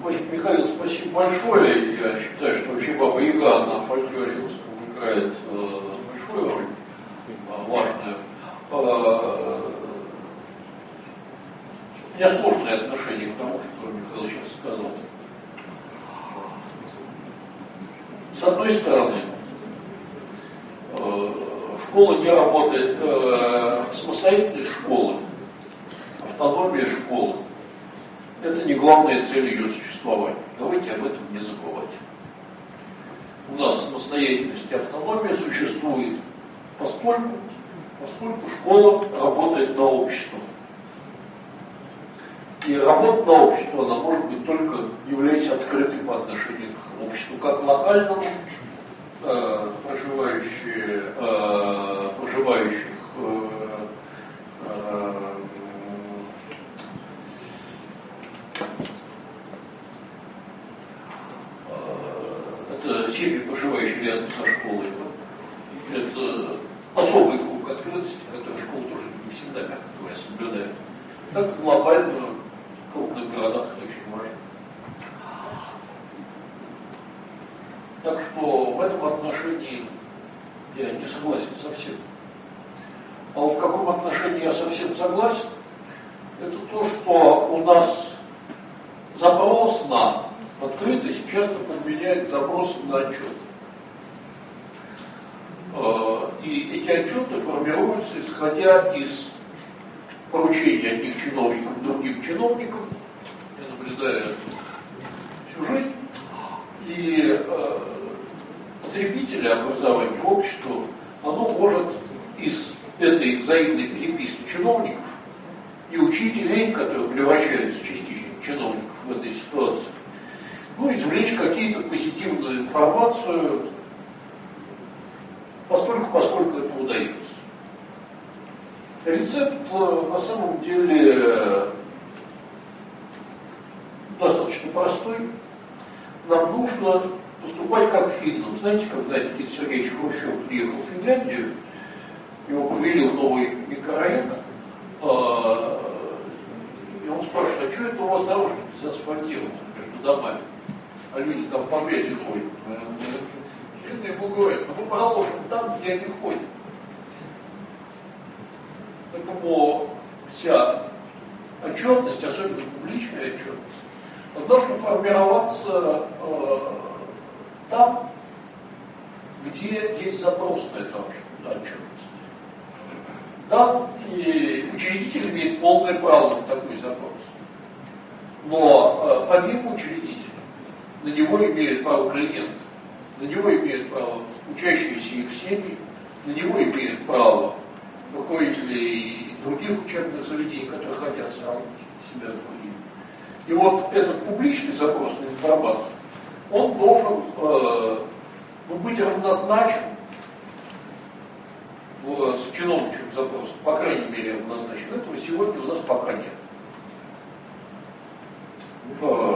Ой, Михаил, спасибо большое. Я считаю, что вообще Баба Яга на фольклоре русском играет большую роль, важную. У меня сложное отношение к тому, что Михаил сейчас сказал. С одной стороны, школа не работает, самостоятельность школы, автономия школы — это не главная цель ее существования. Давайте об этом не забывать. У нас самостоятельность и автономия существует, поскольку школа работает на общество. И работа на общество, она может быть только являясь открытой по отношению к обществу, как локальному, проживающих это семьи, проживающие рядом со школой. Это особый круг открытости, который школа тоже не всегда, мягко говоря, соблюдает. Так глобально в крупных городах это очень важно. Так что в этом отношении я не согласен совсем. А вот в каком отношении я совсем согласен, это то, что у нас запрос на открытость часто подменяет запрос на отчет. И эти отчеты формируются, исходя из поручений одних чиновников другим чиновникам. Я наблюдаю это всю жизнь. И потребители образования, общества, оно может из этой взаимной переписки чиновников и учителей, которые превращаются частично в чиновников в этой ситуации, извлечь какие-то позитивную информацию, поскольку это удается. Рецепт на самом деле достаточно простой. Нам нужно поступать как финнам. Знаете, когда Никита Сергеевич Хрущев приехал в Финляндию, его повели в новый микрорайон, и он спрашивает, а что это у вас дорожки заасфальтированы между домами? А люди там по грязи ходят. Финны ему говорят, мы проложим там, где они ходят. Поэтому вся отчетность, особенно публичная отчетность, должна формироваться там, где есть запрос на эту отчетность. Да, и учредитель имеет полное право на такой запрос. Но помимо учредителя, на него имеют право клиенты, на него имеют право учащиеся их семьи, на него имеют право руководители других учебных заведений, которые хотят сравнить себя с другими. И вот этот публичный запрос на информацию, он должен быть равнозначен с чиновничьим запросом, по крайней мере равнозначен. Этого сегодня у нас пока нет.